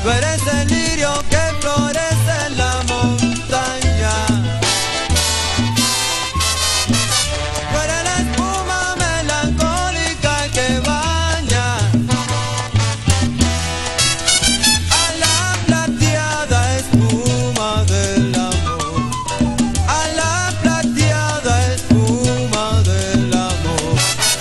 Tú eres el lirio que florece en la montaña. Tú eres la espuma melancólica que baña a la plateada espuma del amor, a la plateada espuma del amor.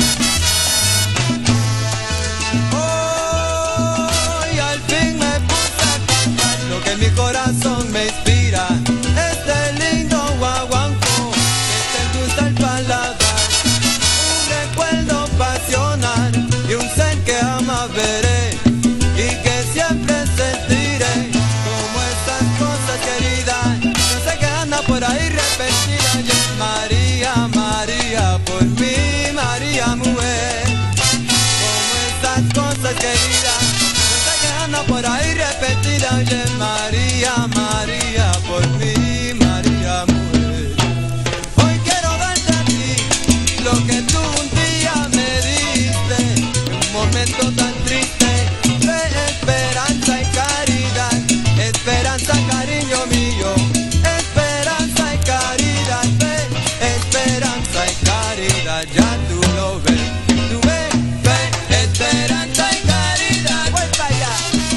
Hoy al fin me puse a cantar lo que mi corazón me inspira. Este lindo guaguancó que te gusta el paladar, un recuerdo pasional y un ser que jamás veré y que siempre sentiré. Como estas cosas queridas, no sé qué anda por ahí repetida. Y María, María, por mí, María mujer. Como estas cosas queridas, no sé qué anda por ahí repetida. Oye María, María, por mí, María mujer. Hoy quiero darte a ti lo que tú un día me diste, en un momento tan triste, de esperanza y caridad. Esperanza, cariño mío, esperanza y caridad, esperanza y caridad, ya tú lo ves, tú ves, esperanza y caridad. Vuelta allá.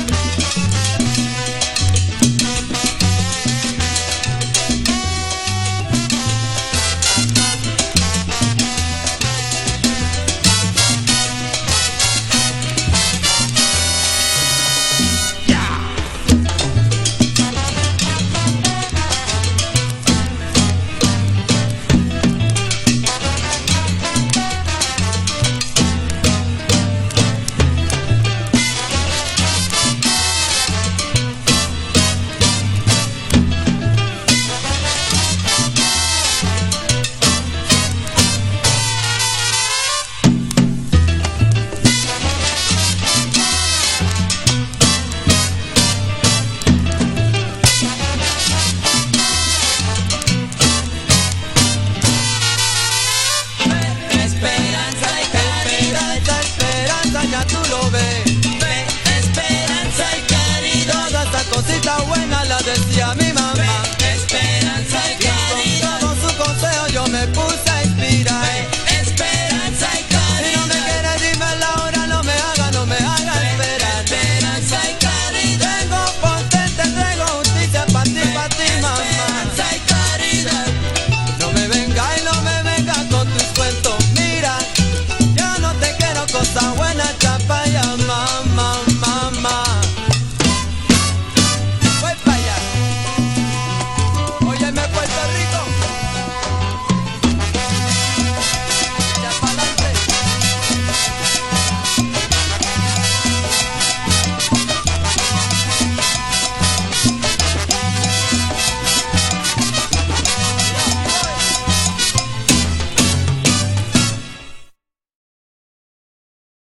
Ya tú lo ves, esperanza y caridad. Toda esta cosita buena la decía mi mamá.